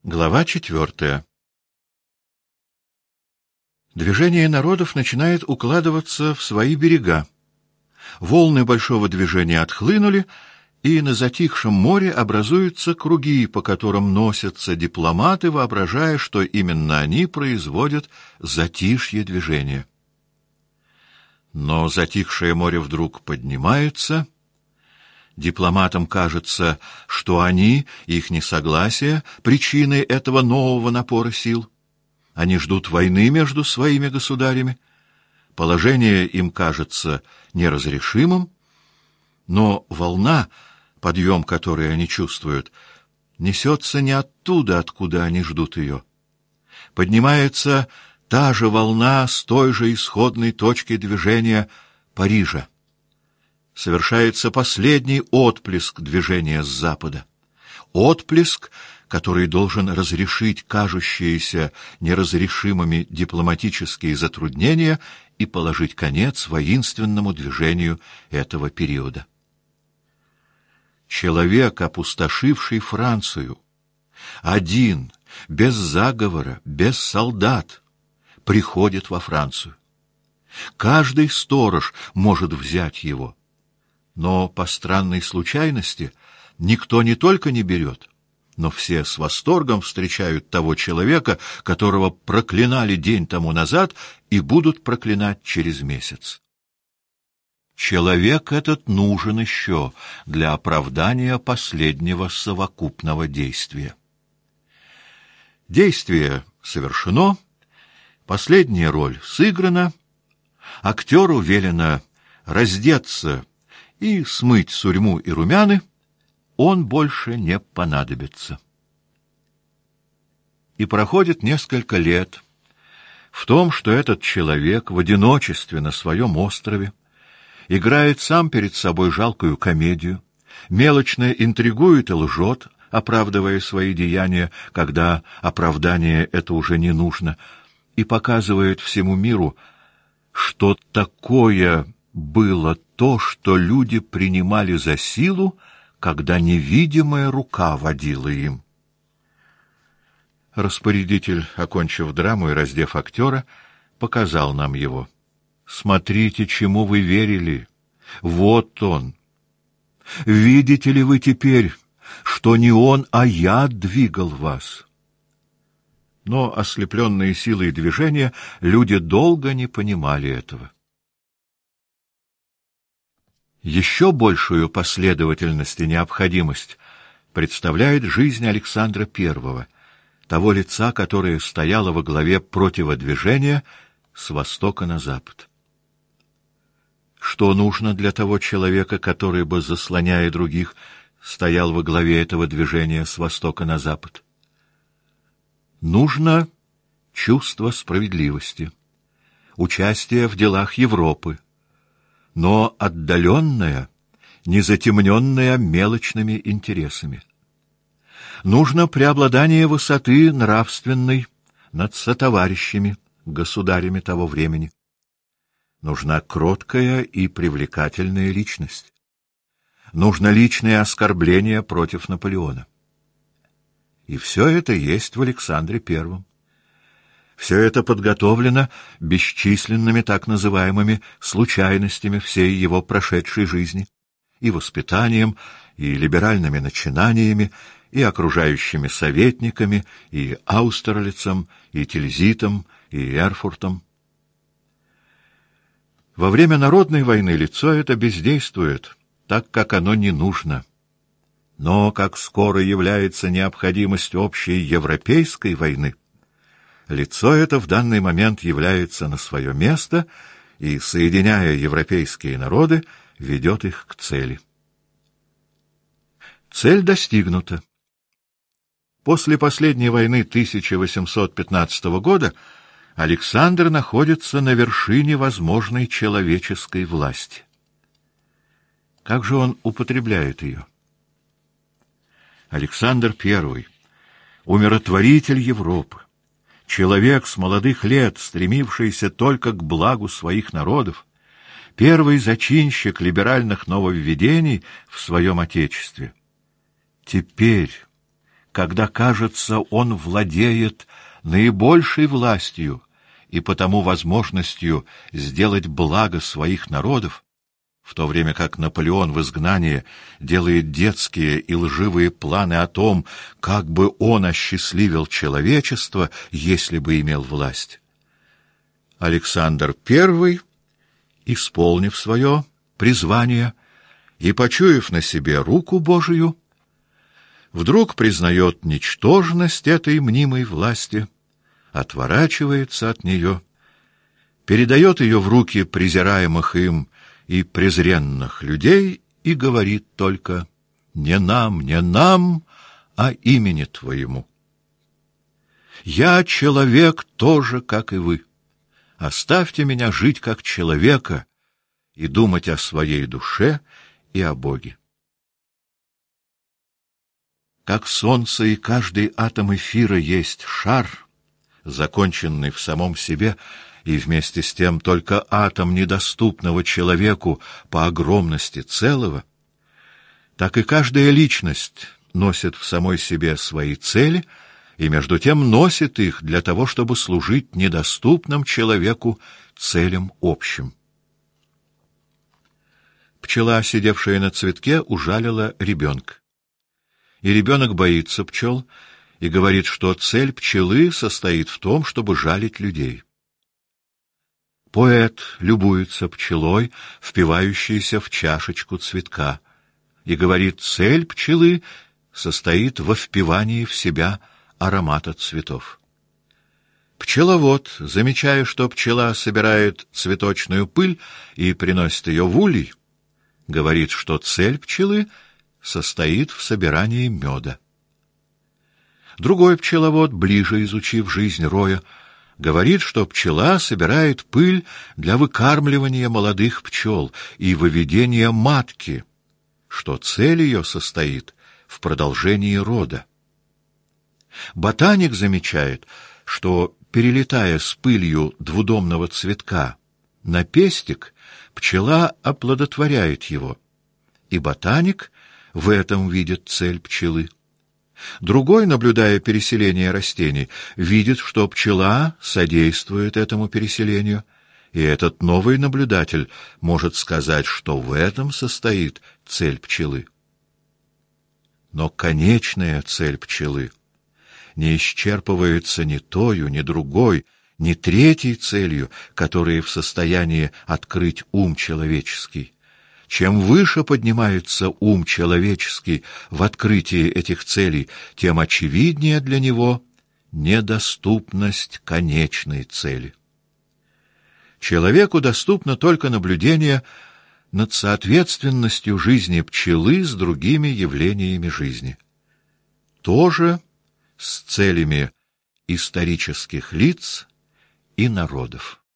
Глава 4. Движение народов начинает укладываться в свои берега. Волны большого движения отхлынули, и на затихшем море образуются круги, по которым носятся дипломаты, воображая, что именно они производят затишье движения. Но затихшее море вдруг поднимается. Дипломатам кажется, что они, их несогласие, причины этого нового напора сил. Они ждут войны между своими государями. Положение им кажется неразрешимым, но волна, подъем которой они чувствуют, несется не оттуда, откуда они ждут ее. Поднимается та же волна с той же исходной точки движения Парижа. Совершается последний отплеск движения с запада. Отплеск, который должен разрешить кажущиеся неразрешимыми дипломатические затруднения и положить конец воинственному движению этого периода. Человек, опустошивший Францию, один, без заговора, без солдат, приходит во Францию. Каждый сторож может взять его. Но по странной случайности никто не только не берет, но все с восторгом встречают того человека, которого проклинали день тому назад и будут проклинать через месяц. Человек этот нужен еще для оправдания последнего совокупного действия. Действие совершено, последняя роль сыграна, актеру велено раздеться и смыть сурьму и румяны, он больше не понадобится. И проходит несколько лет в том, что этот человек в одиночестве на своем острове играет сам перед собой жалкую комедию, мелочно интригует и лжет, оправдывая свои деяния, когда оправдание это уже не нужно, и показывает всему миру, что такое было то, что люди принимали за силу, когда невидимая рука водила им. Распорядитель, окончив драму и раздев актера, показал нам его. «Смотрите, чему вы верили. Вот он. Видите ли вы теперь, что не он, а я двигал вас?» Но, ослепленные силой движения, люди долго не понимали этого. Еще большую последовательность и необходимость представляет жизнь Александра I, того лица, которое стояло во главе противодвижения с востока на запад. Что нужно для того человека, который бы, заслоняя других, стоял во главе этого движения с востока на запад? Нужно чувство справедливости, участие в делах Европы, но отдаленное, не затемненное мелочными интересами. Нужно преобладание высоты нравственной над сотоварищами, государями того времени. Нужна кроткая и привлекательная личность. Нужно личное оскорбление против Наполеона. И все это есть в Александре I. Все это подготовлено бесчисленными так называемыми случайностями всей его прошедшей жизни, и воспитанием, и либеральными начинаниями, и окружающими советниками, и Аустерлицем, и Тильзитом, и Эрфуртом. Во время народной войны лицо это бездействует, так как оно не нужно. Но как скоро является необходимость общей европейской войны, лицо это в данный момент является на свое место и, соединяя европейские народы, ведет их к цели. Цель достигнута. После последней войны 1815 года Александр находится на вершине возможной человеческой власти. Как же он употребляет ее? Александр I, умиротворитель Европы, человек с молодых лет, стремившийся только к благу своих народов, первый зачинщик либеральных нововведений в своем отечестве. Теперь, когда, кажется, он владеет наибольшей властью и потому возможностью сделать благо своих народов, в то время как Наполеон в изгнании делает детские и лживые планы о том, как бы он осчастливил человечество, если бы имел власть. Александр I, исполнив свое призвание и почуяв на себе руку Божию, вдруг признает ничтожность этой мнимой власти, отворачивается от нее, передает ее в руки презираемых им и презренных людей и говорит только: «Не нам, не нам, а имени Твоему. Я человек тоже, как и вы. Оставьте меня жить как человека и думать о своей душе и о Боге». Как солнце и каждый атом эфира есть шар, законченный в самом себе, и вместе с тем только атом недоступного человеку по огромности целого, так и каждая личность носит в самой себе свои цели и между тем носит их для того, чтобы служить недоступным человеку целям общим. Пчела, сидевшая на цветке, ужалила ребенка. И ребенок боится пчел и говорит, что цель пчелы состоит в том, чтобы жалить людей. Поэт любуется пчелой, впивающейся в чашечку цветка, и говорит, цель пчелы состоит во впивании в себя аромата цветов. Пчеловод, замечая, что пчела собирает цветочную пыль и приносит ее в улей, говорит, что цель пчелы состоит в собирании меда. Другой пчеловод, ближе изучив жизнь роя, говорит, что пчела собирает пыль для выкармливания молодых пчел и выведения матки, что цель ее состоит в продолжении рода. Ботаник замечает, что, перелетая с пылью двудомного цветка на пестик, пчела оплодотворяет его, и ботаник в этом видит цель пчелы. Другой, наблюдая переселение растений, видит, что пчела содействует этому переселению, и этот новый наблюдатель может сказать, что в этом состоит цель пчелы. Но конечная цель пчелы не исчерпывается ни тою, ни другой, ни третьей целью, которые в состоянии открыть ум человеческий. Чем выше поднимается ум человеческий в открытии этих целей, тем очевиднее для него недоступность конечной цели. Человеку доступно только наблюдение над соответственностью жизни пчелы с другими явлениями жизни. Тоже с целями исторических лиц и народов.